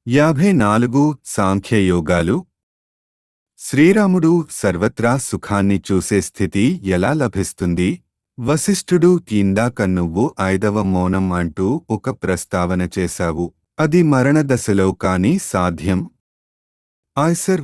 54 సాంఖ్యయోగాలు. శ్రీరాముడు సర్వత్రా సుఖాన్ని చూసే స్థితి ఎలా లభిస్తుంది? వశిష్ఠుడు ఇందాక నువ్వు 5వ మౌనం అంటూ ఒక ప్రస్తావన చేశావు. అది మరణదశలో కాని సాధ్యం. ఆయ్సర్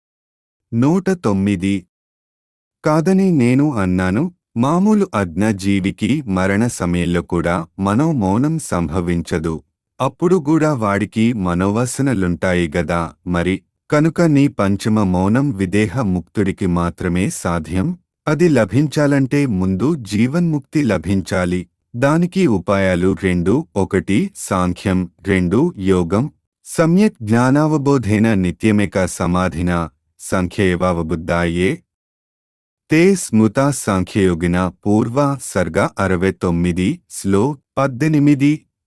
109 కాదని నేను అన్నాను. మామూలు అజ్ఞ జీవికి మరణ సమయంలో కూడా మనోమౌనం సంభవించదు. అప్పుడు కూడా వాడికి మనోవాసనలుంటాయి గదా మరి. కనుక నీ పంచమ మౌనం విదేహ ముక్తుడికి మాత్రమే సాధ్యం. అది లభించాలంటే ముందు జీవన్ముక్తి లభించాలి. దానికి ఉపాయాలు 2: 1 సాంఖ్యం, 2 యోగం. సమ్యక్ జ్ఞానావబోధేన నిత్యమేక సమాధినా సంఖ్యయేవావబుద్ధాయే తే స్మృతా సాంఖ్యయోగిన పూర్వ సర్గ 69 శ్లో 18.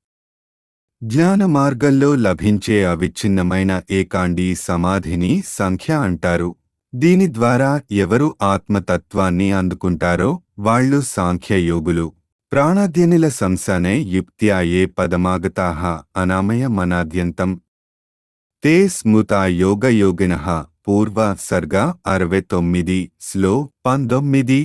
జ్ఞాన మార్గంలో లభించే అవిచ్ఛిన్నమైన ఏకాండీ సమాధిని సంఖ్య అంటారు. దీని ద్వారా ఎవరు ఆత్మతత్వాన్ని అందుకుంటారో వాళ్ళు సాంఖ్యయోగులు. ప్రాణాద్యనిల సంసానే యుక్త్యా ఏ పదమాగతాః అనామయ మనాద్యంతం తే స్మృతా యోగయోగినః పూర్వ సర్గ 69 శ్లో 19.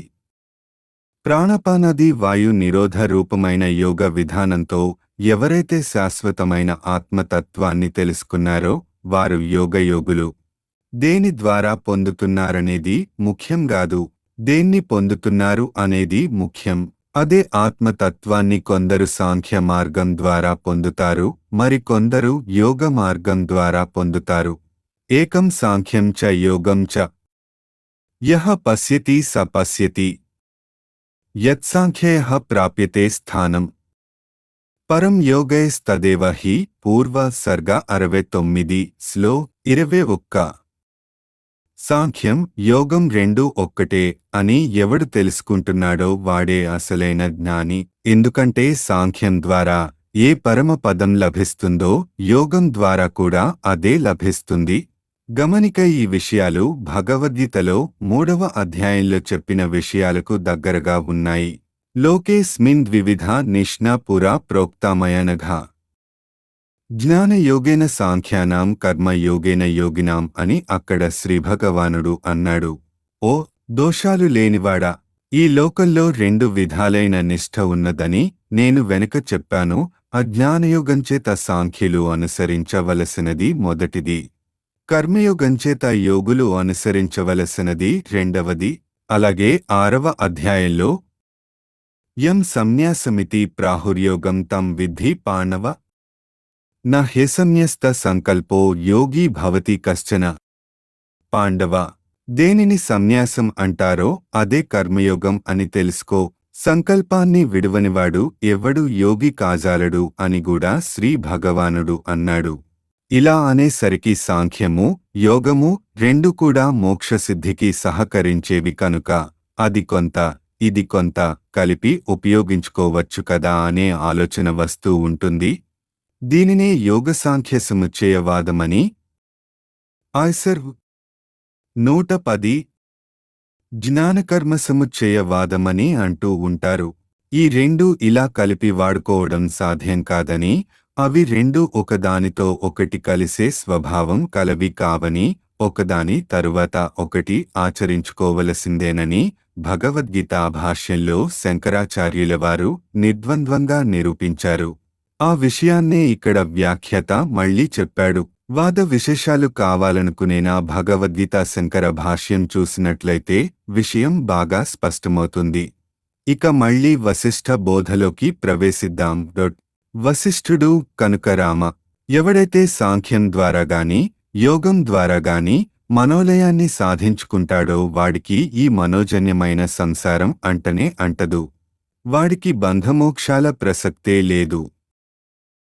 ప్రాణపానాది వాయు నిరోధ రూపమైన యోగ విధానంతో ఎవరైతే శాశ్వతమైన ఆత్మతత్వాన్ని తెలుసుకున్నారో వారు యోగయోగులు. దేని ద్వారా పొందుతున్నారనేది ముఖ్యం గాదు, దేన్ని పొందుతున్నారు అనేది ముఖ్యం. అదే ఆత్మతత్వాన్ని కొందరు సాంఖ్య మార్గం ద్వారా పొందుతారు, మరికొందరు యోగ మార్గం ద్వారా పొందుతారు. ఏకం సాంఖ్యం చ యోగం చ యః పశ్యతి స పశ్యతి యత్సాంఖ్యయః ప్రాప్యతే స్థానం పరం యోగైస్తదేవ హి పూర్వ సర్గ 69 శ్లో 21. సాంఖ్యం యోగం 2 ఒక్కటే అని ఎవడు తెలుసుకుంటున్నాడో వాడే అసలైన జ్ఞాని. ఎందుకంటే సాంఖ్యం ద్వారా ఏ పరమ పదం లభిస్తుందో యోగం ద్వారా కూడా అదే లభిస్తుంది. గమనిక ఈ విషయాలు భగవద్గీతలో 3వ అధ్యాయంలో చెప్పిన విషయాలకు దగ్గరగా ఉన్నాయి. లోకేస్మిన్ ద్వివిధ నిష్ణా పురా ప్రోక్తామయనఘ జ్ఞానయోగేన సాంఖ్యానాం కర్మయోగేన యోగినాం అని అక్కడ శ్రీభగవానుడు అన్నాడు. ఓ దోషాలు లేనివాడా, ఈ లోకంలో 2 విధాలైన నిష్ఠ ఉన్నదని నేను వెనుక చెప్పాను. అజ్ఞానయోగంచేత సాంఖ్యులు అనుసరించవలసినది మొదటిది, కర్మయోగంచేత యోగులు అనుసరించవలసినది రెండవది. అలాగే 6వ అధ్యాయంలో యం సన్యాసమితి ప్రాహుర్యోగం తం విద్ధి పాండవ న హ్యసన్యస్త సంకల్పో యోగి భవతి కశ్చన. పాండవ, దేనిని సన్యాసం అంటారో అదే కర్మయోగం అని తెలుసుకో. సంకల్పాన్ని విడువనివాడు ఎవ్వడు యోగి కాజాలడు అని కూడా శ్రీ భగవానుడు అన్నాడు. ఇలా అనేసరికి సాంఖ్యము, యోగము 2 కూడా మోక్షసిద్ధికి సహకరించేవి కనుక అది కొంత, ఇది కొంత కలిపి ఉపయోగించుకోవచ్చు కదా అనే ఆలోచన వస్తూ ఉంటుంది. దీనినే యోగసాంఖ్యసముచ్చయవాదమని ఆయ్సర్ 110 జ్ఞానకర్మసముచ్చయవాదమని అంటూ ఉంటారు. ఈ 2 ఇలా కలిపి వాడుకోవడం సాధ్యం కాదని, అవి 2 ఒకదానితో ఒకటి కలిసే స్వభావం కలవి కావని, ఒకదాని తరువాత ఒకటి ఆచరించుకోవలసిందేనని భగవద్గీత భాష్యంలో శంకరాచార్యుల వారు నిర్ద్వంద్వంగా నిరూపించారు. ఆ విషయాన్నే ఇక్కడ వ్యాఖ్యాత మళ్లీ చెప్పాడు. వాద విశేషాలు కావాలనుకునేనా భగవద్గీత శంకర భాష్యం చూసినట్లయితే విషయం బాగా స్పష్టమవుతుంది. ఇక మళ్లీ వశిష్ఠ బోధలోకి ప్రవేశిద్దాం. వశిష్ఠుడు కనుక రామ, ఎవడైతే సాంఖ్యం ద్వారా గాని యోగం ద్వారా గాని మనోలయాన్ని సాధించుకుంటాడో వాడికి ఈ మనోజన్యమైన సంసారం అంటనే అంటదు. వాడికి బంధమోక్షాల ప్రసక్తే లేదు.